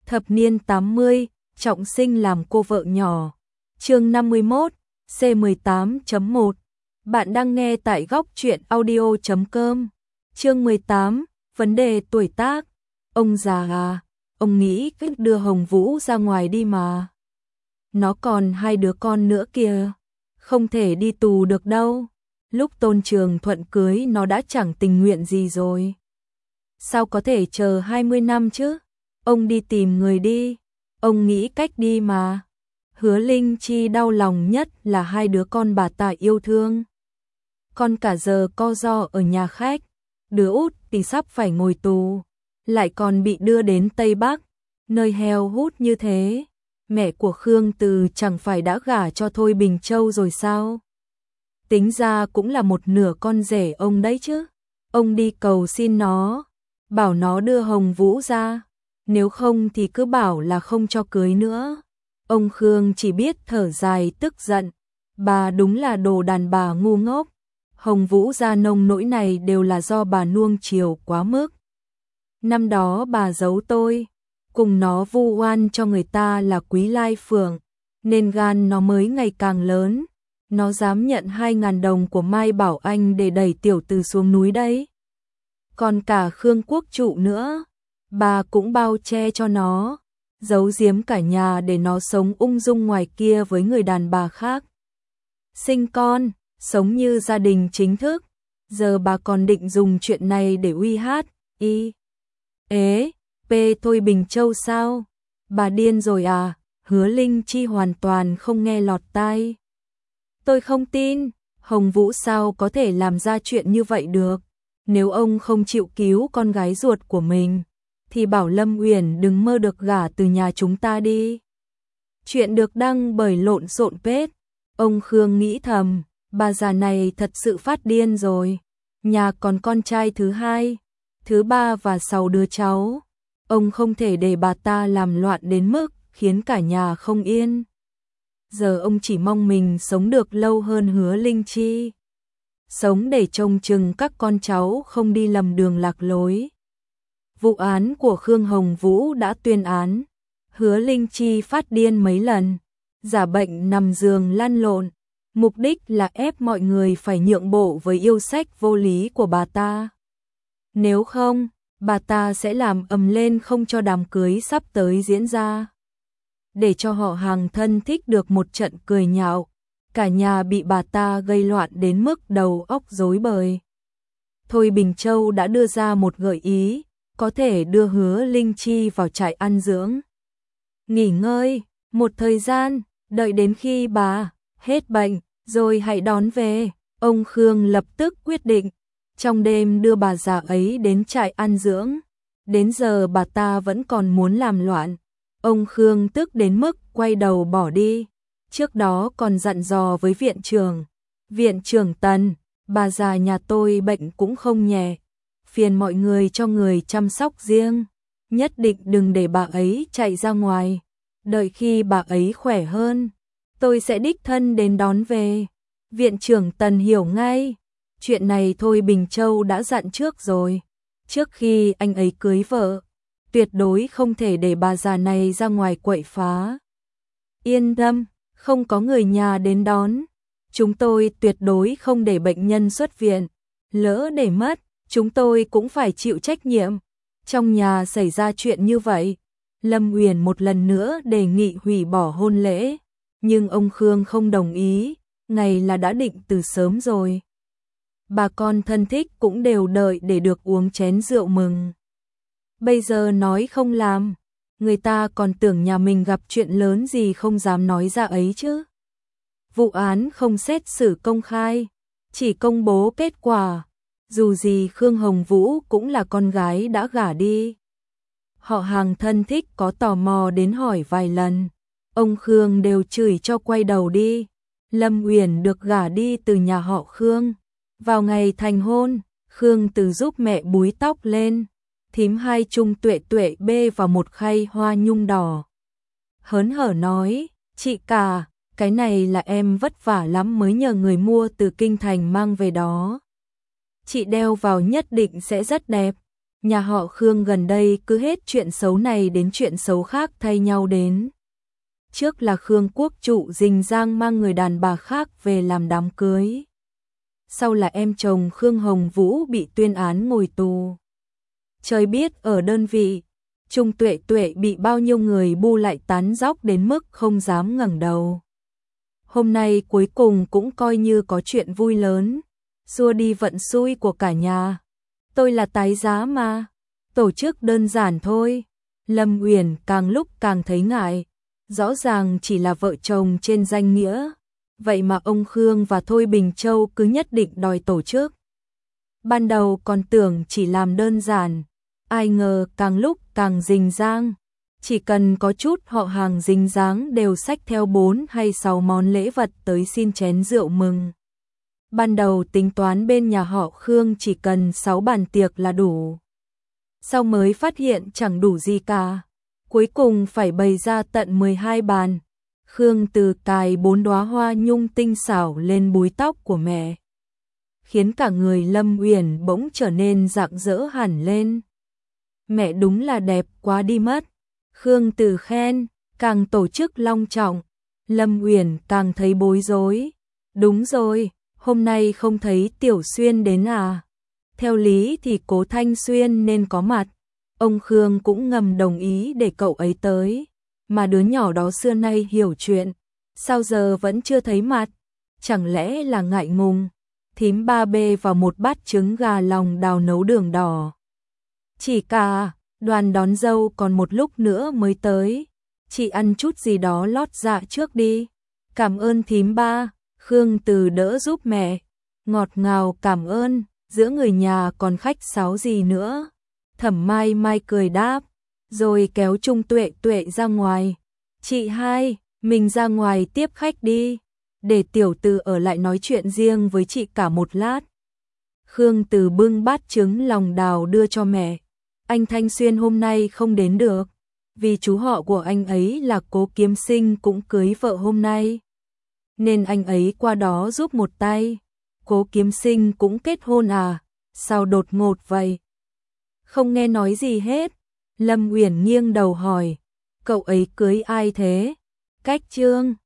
Thập niên 80, trọng sinh làm cô vợ nhỏ. Chương 51, C18.1. Bạn đang nghe tại góc truyện audio.com. Chương 18, vấn đề tuổi tác. Ông già à, ông nghĩ cách đưa Hồng Vũ ra ngoài đi mà. Nó còn 2 đứa con nữa kìa, không thể đi tù được đâu. Lúc Tôn Trường Thuận cưới nó đã chẳng tình nguyện gì rồi. Sao có thể chờ 20 năm chứ? Ông đi tìm người đi, ông nghĩ cách đi mà. Hứa Linh Chi đau lòng nhất là 2 đứa con bà ta yêu thương. Con cả giờ co ro ở nhà khách, đứa út thì sắp phải ngồi tù, lại còn bị đưa đến Tây Bắc, nơi heo hút như thế. Mẹ của Khương Từ chẳng phải đã gả cho Thôi Bình Châu rồi sao? Tính ra cũng là một nửa con rể ông đấy chứ. Ông đi cầu xin nó, bảo nó đưa Hồng Vũ ra, nếu không thì cứ bảo là không cho cưới nữa. Ông Khương chỉ biết thở dài tức giận, bà đúng là đồ đàn bà ngu ngốc. Hồng Vũ ra nông nỗi này đều là do bà nuông chiều quá mức. Năm đó bà giấu tôi, cùng nó vu oan cho người ta là Quý Lai Phượng, nên gan nó mới ngày càng lớn. Nó dám nhận 2.000 đồng của Mai Bảo Anh để đẩy tiểu tử xuống núi đấy. Còn cả Khương Quốc Trụ nữa, bà cũng bao che cho nó, giấu giếm cả nhà để nó sống ung dung ngoài kia với người đàn bà khác. Sinh con, sống như gia đình chính thức, giờ bà còn định dùng chuyện này để uy hát, Thôi Bình Châu sao? Bà điên rồi à? Hứa Linh Chi hoàn toàn không nghe lọt tai. Tôi không tin, Hồng Vũ sao có thể làm ra chuyện như vậy được. Nếu ông không chịu cứu con gái ruột của mình, thì bảo Lâm Uyển đừng mơ được gả từ nhà chúng ta đi. Chuyện được đăng bởi Lộn Xộn Page. Ông Khương nghĩ thầm, bà già này thật sự phát điên rồi. Nhà còn con trai thứ 2, thứ 3 và 6 đứa cháu. Ông không thể để bà ta làm loạn đến mức khiến cả nhà không yên. Giờ ông chỉ mong mình sống được lâu hơn Hứa Linh Chi. Sống để trông chừng các con cháu không đi lầm đường lạc lối. Vụ án của Khương Hồng Vũ đã tuyên án. Hứa Linh Chi phát điên mấy lần, giả bệnh nằm giường lăn lộn, mục đích là ép mọi người phải nhượng bộ với yêu sách vô lý của bà ta. Nếu không, bà ta sẽ làm ầm lên không cho đám cưới sắp tới diễn ra. Để cho họ hàng thân thích được một trận cười nhạo, cả nhà bị bà ta gây loạn đến mức đầu óc rối bời. Thôi Bình Châu đã đưa ra một gợi ý, có thể đưa Hứa Linh Chi vào trại ăn dưỡng, nghỉ ngơi một thời gian, đợi đến khi bà hết bệnh rồi hãy đón về. Ông Khương lập tức quyết định, trong đêm đưa bà già ấy đến trại ăn dưỡng. Đến giờ bà ta vẫn còn muốn làm loạn. Ông Khương tức đến mức quay đầu bỏ đi. Trước đó còn dặn dò với Viện trưởng Tần, bà già nhà tôi bệnh cũng không nhẹ, phiền mọi người cho người chăm sóc riêng, nhất định đừng để bà ấy chạy ra ngoài. Đợi khi bà ấy khỏe hơn, tôi sẽ đích thân đến đón về. Viện trưởng Tần hiểu ngay, chuyện này Thôi Bình Châu đã dặn trước rồi, trước khi anh ấy cưới vợ, tuyệt đối không thể để bà già này ra ngoài quậy phá. Yên tâm, không có người nhà đến đón, chúng tôi tuyệt đối không để bệnh nhân xuất viện, lỡ để mất, chúng tôi cũng phải chịu trách nhiệm. Trong nhà xảy ra chuyện như vậy, Lâm Uyển một lần nữa đề nghị hủy bỏ hôn lễ, nhưng ông Khương không đồng ý, ngày là đã định từ sớm rồi. Bà con thân thích cũng đều đợi để được uống chén rượu mừng. Bây giờ nói không làm, người ta còn tưởng nhà mình gặp chuyện lớn gì không dám nói ra ấy chứ. Vụ án không xét xử công khai, chỉ công bố kết quả. Dù gì Khương Hồng Vũ cũng là con gái đã gả đi. Họ hàng thân thích có tò mò đến hỏi vài lần, ông Khương đều chửi cho quay đầu đi. Lâm Uyển được gả đi từ nhà họ Khương. Vào ngày thành hôn, Khương Từ giúp mẹ búi tóc lên, thím hai chung Tuệ Tuệ bê vào một khay hoa nhung đỏ. Hớn hở nói, chị cả, cái này là em vất vả lắm mới nhờ người mua từ kinh thành mang về đó. Chị đeo vào nhất định sẽ rất đẹp. Nhà họ Khương gần đây cứ hết chuyện xấu này đến chuyện xấu khác thay nhau đến. Trước là Khương Quốc Trụ rình rang mang người đàn bà khác về làm đám cưới. Sau là em chồng Khương Hồng Vũ bị tuyên án ngồi tù. Trời biết ở đơn vị, Trung Tuệ Tuệ bị bao nhiêu người bu lại tán dóc đến mức không dám ngẩng đầu. Hôm nay cuối cùng cũng coi như có chuyện vui lớn, xua đi vận xui của cả nhà. Tôi là tái giá mà, tổ chức đơn giản thôi. Lâm Uyển càng lúc càng thấy ngại, rõ ràng chỉ là vợ chồng trên danh nghĩa, vậy mà ông Khương và Thôi Bình Châu cứ nhất định đòi tổ chức. Ban đầu còn tưởng chỉ làm đơn giản, ai ngờ càng lúc càng rình rang. Chỉ cần có chút họ hàng dính dáng đều xách theo 4 hay 6 món lễ vật tới xin chén rượu mừng. Ban đầu tính toán bên nhà họ Khương chỉ cần 6 bàn tiệc là đủ. Sau mới phát hiện chẳng đủ gì cả. Cuối cùng phải bày ra tận 12 bàn. Khương Từ cài 4 đóa hoa nhung tinh xảo lên búi tóc của mẹ, khiến cả người Lâm Uyển bỗng trở nên rạng rỡ hẳn lên. Mẹ đúng là đẹp quá đi mất. Khương Từ khen, càng tổ chức long trọng, Lâm Uyển càng thấy bối rối. Đúng rồi, hôm nay không thấy Tiểu Xuyên đến à? Theo lý thì Cố Thanh Xuyên nên có mặt. Ông Khương cũng ngầm đồng ý để cậu ấy tới, mà đứa nhỏ đó xưa nay hiểu chuyện, sao giờ vẫn chưa thấy mặt? Chẳng lẽ là ngại ngùng? Thím Ba bê vào một bát trứng gà lòng đào nấu đường đỏ. Chị cả, đoàn đón dâu còn một lúc nữa mới tới, chị ăn chút gì đó lót dạ trước đi. Cảm ơn thím Ba. Khương Từ đỡ giúp mẹ, ngọt ngào cảm ơn, giữa người nhà còn khách sáo gì nữa. Thẩm Mai Mai cười đáp, rồi kéo Trung Tuệ Tuệ ra ngoài. Chị hai, mình ra ngoài tiếp khách đi, để tiểu Từ ở lại nói chuyện riêng với chị cả một lát. Khương Từ bưng bát trứng lòng đào đưa cho mẹ. Anh Thanh Xuyên hôm nay không đến được, vì chú họ của anh ấy là Cố Kiếm Sinh cũng cưới vợ hôm nay, nên anh ấy qua đó giúp một tay. Cố Kiếm Sinh cũng kết hôn à? Sao đột ngột vậy? Không nghe nói gì hết. Lâm Uyển nghiêng đầu hỏi, cậu ấy cưới ai thế? Cách Trương.